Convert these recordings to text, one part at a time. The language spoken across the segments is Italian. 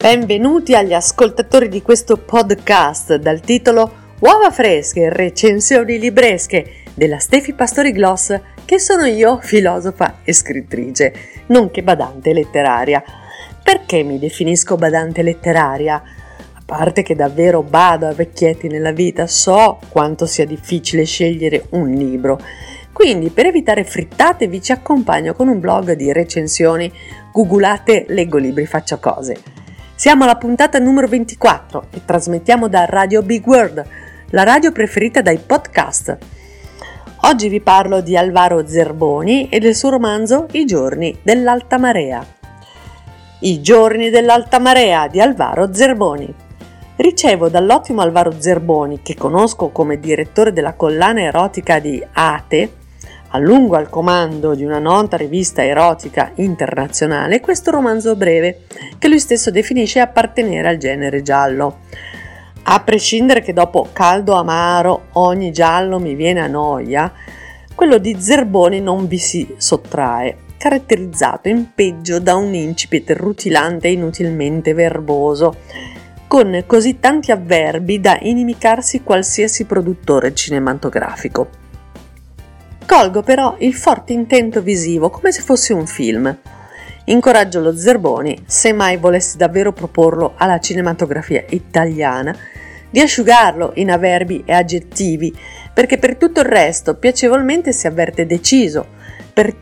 Benvenuti agli ascoltatori di questo podcast dal titolo Uova fresche, recensioni libresche della Stefi Pastori Gloss, che sono io, filosofa e scrittrice, nonché badante letteraria. Perché mi definisco badante letteraria? A parte che davvero bado a vecchietti nella vita, so quanto sia difficile scegliere un libro. Quindi, per evitare frittate, vi ci accompagno con un blog di recensioni. Googolate Leggo Libri Faccio Cose. Siamo alla puntata numero 24 e trasmettiamo da Radio Big World, la radio preferita dai podcast. Oggi vi parlo di Alvaro Zerboni e del suo romanzo I giorni dell'alta marea. I giorni dell'alta marea di Alvaro Zerboni. Ricevo dall'ottimo Alvaro Zerboni, che conosco come direttore della collana erotica di Ate, a lungo al comando di una nota rivista erotica internazionale, questo romanzo breve che lui stesso definisce appartenere al genere giallo. A prescindere che dopo Caldo Amaro ogni giallo mi viene a noia, quello di Zerboni non vi si sottrae, caratterizzato in peggio da un incipit rutilante e inutilmente verboso, con così tanti avverbi da inimicarsi qualsiasi produttore cinematografico. Colgo però il forte intento visivo come se fosse un film. Incoraggio lo Zerboni, se mai volessi davvero proporlo alla cinematografia italiana, di asciugarlo in avverbi e aggettivi, perché per tutto il resto piacevolmente si avverte deciso, per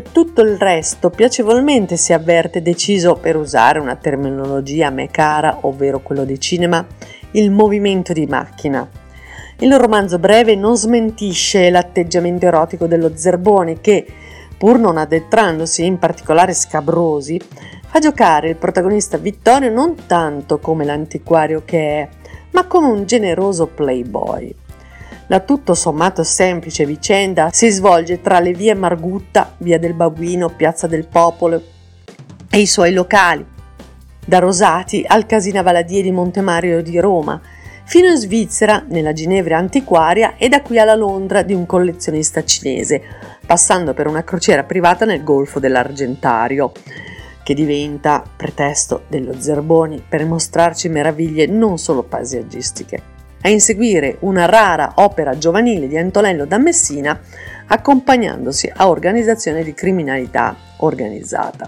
usare una terminologia a me cara, ovvero quello di cinema, il movimento di macchina. Il romanzo breve non smentisce l'atteggiamento erotico dello Zerboni che, pur non addentrandosi in particolari scabrosi, fa giocare il protagonista Vittorio non tanto come l'antiquario che è, ma come un generoso playboy. La tutto sommato semplice vicenda si svolge tra le vie Margutta, via del Babuino, piazza del Popolo e i suoi locali, da Rosati al Casina Valadie di Montemario di Roma, fino in Svizzera, nella Ginevra antiquaria, e da qui alla Londra di un collezionista cinese, passando per una crociera privata nel Golfo dell'Argentario, che diventa pretesto dello Zerboni per mostrarci meraviglie non solo paesaggistiche. A inseguire una rara opera giovanile di Antonello da Messina, accompagnandosi a organizzazione di criminalità organizzata.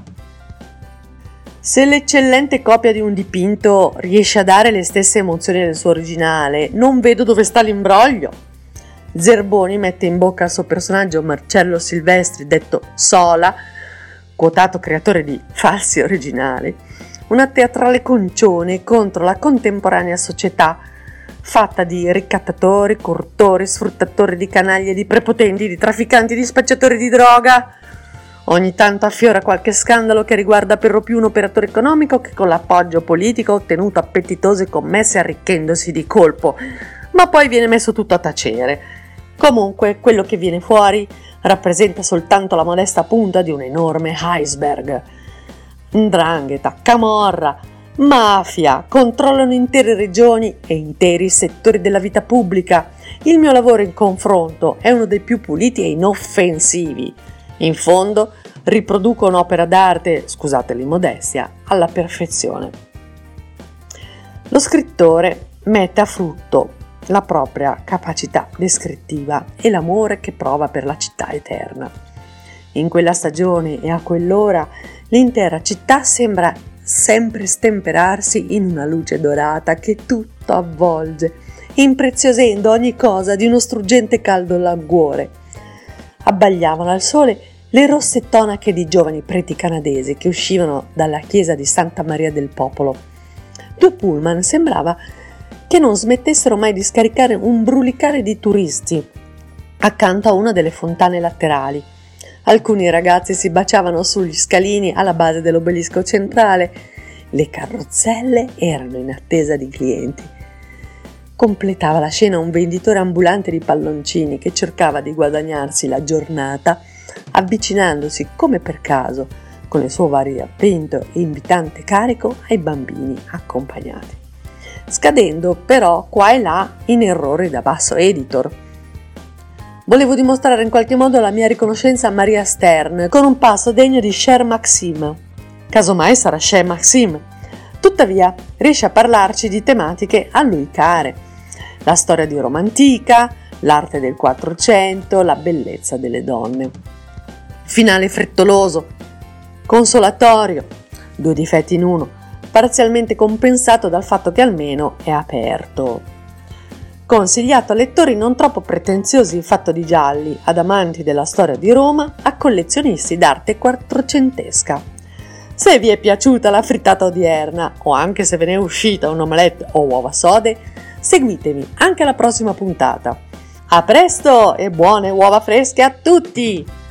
Se l'eccellente copia di un dipinto riesce a dare le stesse emozioni del suo originale, non vedo dove sta l'imbroglio. Zerboni mette in bocca al suo personaggio Marcello Silvestri, detto Sola, quotato creatore di falsi originali, una teatrale concione contro la contemporanea società fatta di ricattatori, corruttori, sfruttatori di canaglie, di prepotenti, di trafficanti, di spacciatori di droga. Ogni tanto affiora qualche scandalo che riguarda per lo più un operatore economico che con l'appoggio politico ha ottenuto appetitose commesse arricchendosi di colpo, ma poi viene messo tutto a tacere. Comunque, quello che viene fuori rappresenta soltanto la modesta punta di un enorme iceberg. 'Ndrangheta, camorra, mafia controllano intere regioni e interi settori della vita pubblica. Il mio lavoro in confronto è uno dei più puliti e inoffensivi. In fondo riproduco un'opera d'arte, scusate l'immodestia, alla perfezione. Lo scrittore mette a frutto la propria capacità descrittiva e l'amore che prova per la città eterna. In quella stagione e a quell'ora l'intera città sembra sempre stemperarsi in una luce dorata che tutto avvolge, impreziosendo ogni cosa di uno struggente caldo languore. Abbagliavano al sole le rosse tonache di giovani preti canadesi che uscivano dalla chiesa di Santa Maria del Popolo. 2 pullman sembrava che non smettessero mai di scaricare un brulicare di turisti accanto a una delle fontane laterali. Alcuni ragazzi si baciavano sugli scalini alla base dell'obelisco centrale. Le carrozzelle erano in attesa di clienti. Completava la scena un venditore ambulante di palloncini che cercava di guadagnarsi la giornata avvicinandosi come per caso con il suo variopinto e invitante carico ai bambini accompagnati, scadendo però qua e là in errori da basso editor. Volevo dimostrare in qualche modo la mia riconoscenza a Maria Stern con un passo degno di Cher Maxime. Casomai sarà Cher Maxime. Tuttavia riesce a parlarci di tematiche a lui care: la storia di Roma antica, l'arte del 400, la bellezza delle donne. Finale frettoloso, consolatorio, 2 difetti in uno, parzialmente compensato dal fatto che almeno è aperto. Consigliato a lettori non troppo pretenziosi in fatto di gialli, ad amanti della storia di Roma, a collezionisti d'arte quattrocentesca. Se vi è piaciuta la frittata odierna, o anche se ve ne è uscita un omelette o uova sode, seguitemi anche alla prossima puntata. A presto e buone uova fresche a tutti!